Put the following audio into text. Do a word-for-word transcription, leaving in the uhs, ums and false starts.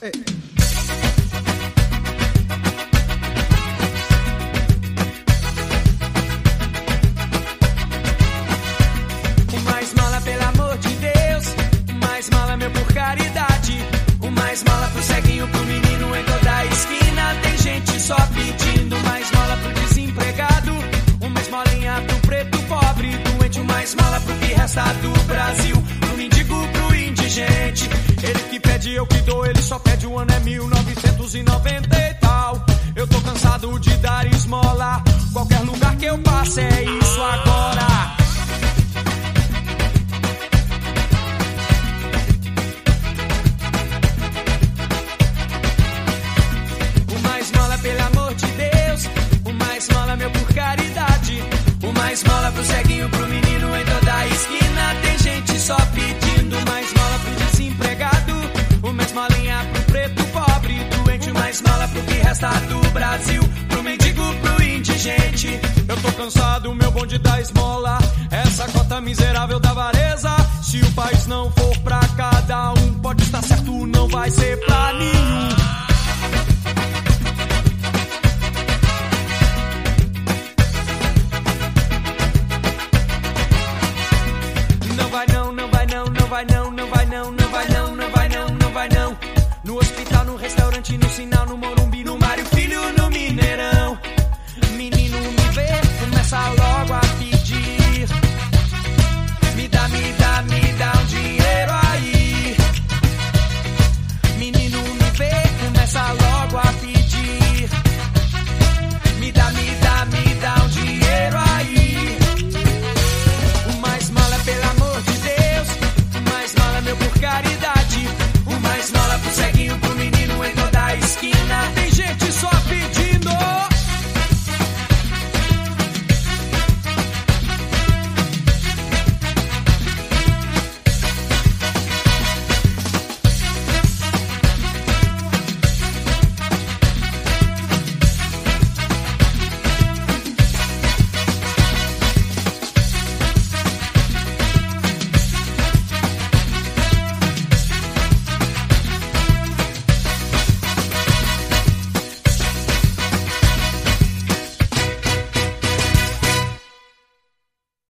Ei. O mais mala, pelo amor de Deus. O mais mala, meu, por caridade. O mais mala pro ceguinho, pro menino em toda a esquina. Tem gente só pedindo. Mais mala pro desempregado. O mais molinha pro preto pobre. Doente, o mais mala pro que resta do Brasil. Pro mendigo, pro indigente. Ele que pede, eu que dou. Ele só pede, o ano é mil novecentos e noventa e tal. Eu tô cansado de dar esmola. Qualquer lugar que eu passe é isso agora. O mais mola, pelo amor de Deus. O mais mola, meu, por caridade. O mais mola pro ceguinho, pro menino em toda a esquina. Tem gente só pedindo. Mais mola pro desempregado. O mais molinha pro preto pobre. Doente, o mais mola pro que resta do Brasil. Pro mendigo, pro indigente. Eu tô cansado, meu bonde da esmola. Essa cota miserável da avareza. Se o país não for pra cada um, pode estar certo, não vai ser pra nenhum. Não vai não, não vai não, não vai não, não vai não, não vai não, não vai não, não vai não. No hospital, no restaurante, no sinal, no monumento.